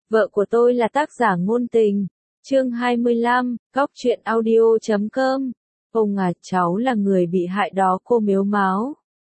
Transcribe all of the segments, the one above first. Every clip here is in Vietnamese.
Vợ của tôi là tác giả ngôn tình. Chương 25, Góc truyện audio.com. Ông à, cháu là người bị hại đó, cô mếu máo.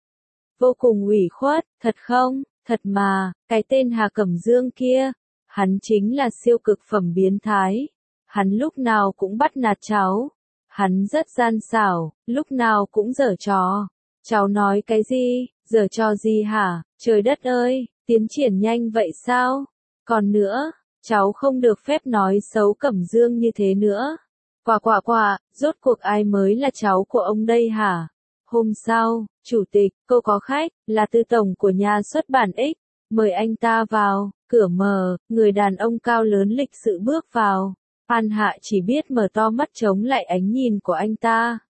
Vô cùng ủy khuất, thật không? Thật mà, cái tên Hà Cẩm Dương kia, hắn chính là siêu cực phẩm biến thái. Hắn lúc nào cũng bắt nạt cháu. Hắn rất gian xảo, lúc nào cũng giở trò. Cháu nói cái gì? Giở trò gì hả? Trời đất ơi, tiến triển nhanh vậy sao? Còn nữa, cháu không được phép nói xấu Cẩm Dương như thế nữa. Quả, rốt cuộc ai mới là cháu của ông đây hả? Hôm sau, chủ tịch, cô có khách, là tư tổng của nhà xuất bản X, mời anh ta vào, cửa mở, người đàn ông cao lớn lịch sự bước vào. An Hạ chỉ biết mở to mắt chống lại ánh nhìn của anh ta.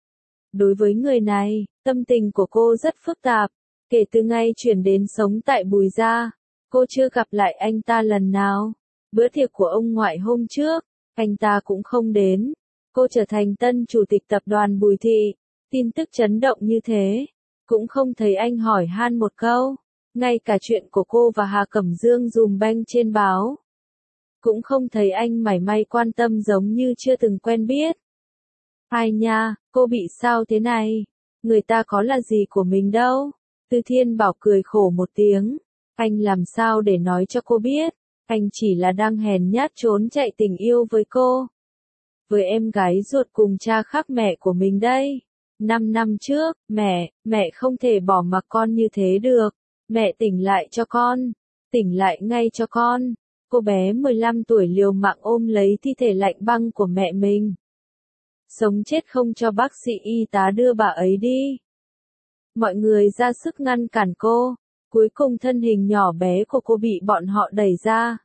Đối với người này, tâm tình của cô rất phức tạp, kể từ ngày chuyển đến sống tại Bùi Gia. Cô chưa gặp lại anh ta lần nào. Bữa tiệc của ông ngoại hôm trước, anh ta cũng không đến. Cô trở thành tân chủ tịch tập đoàn Bùi Thị. Tin tức chấn động như thế. Cũng không thấy anh hỏi han một câu. Ngay cả chuyện của cô và Hà Cẩm Dương dùm beng trên báo. Cũng không thấy anh mảy may quan tâm, giống như chưa từng quen biết. Ai nha, cô bị sao thế này? Người ta có là gì của mình đâu. Tư Thiên Bảo cười khổ một tiếng. Anh làm sao để nói cho cô biết, anh chỉ là đang hèn nhát trốn chạy tình yêu với cô. Với em gái ruột cùng cha khác mẹ của mình đây. 5 năm trước, mẹ không thể bỏ mặc con như thế được. Mẹ tỉnh lại cho con. Tỉnh lại ngay cho con. Cô bé 15 tuổi liều mạng ôm lấy thi thể lạnh băng của mẹ mình. Sống chết không cho bác sĩ y tá đưa bà ấy đi. Mọi người ra sức ngăn cản cô. Cuối cùng thân hình nhỏ bé của cô bị bọn họ đẩy ra.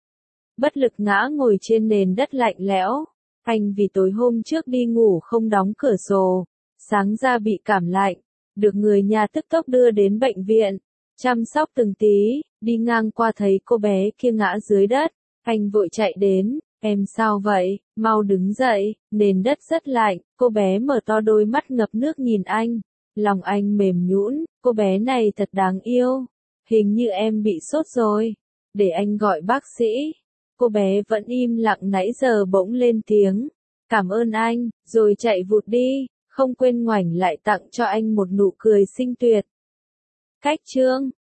Bất lực ngã ngồi trên nền đất lạnh lẽo. Anh vì tối hôm trước đi ngủ không đóng cửa sổ. Sáng ra bị cảm lạnh. Được người nhà tức tốc đưa đến bệnh viện. Chăm sóc từng tí. Đi ngang qua thấy cô bé kia ngã dưới đất. Anh vội chạy đến. Em sao vậy? Mau đứng dậy. Nền đất rất lạnh. Cô bé mở to đôi mắt ngập nước nhìn anh. Lòng anh mềm nhũn. Cô bé này thật đáng yêu. Hình như em bị sốt rồi. Để anh gọi bác sĩ. Cô bé vẫn im lặng nãy giờ bỗng lên tiếng. Cảm ơn anh, rồi chạy vụt đi, không quên ngoảnh lại tặng cho anh một nụ cười xinh tuyệt. Cách chương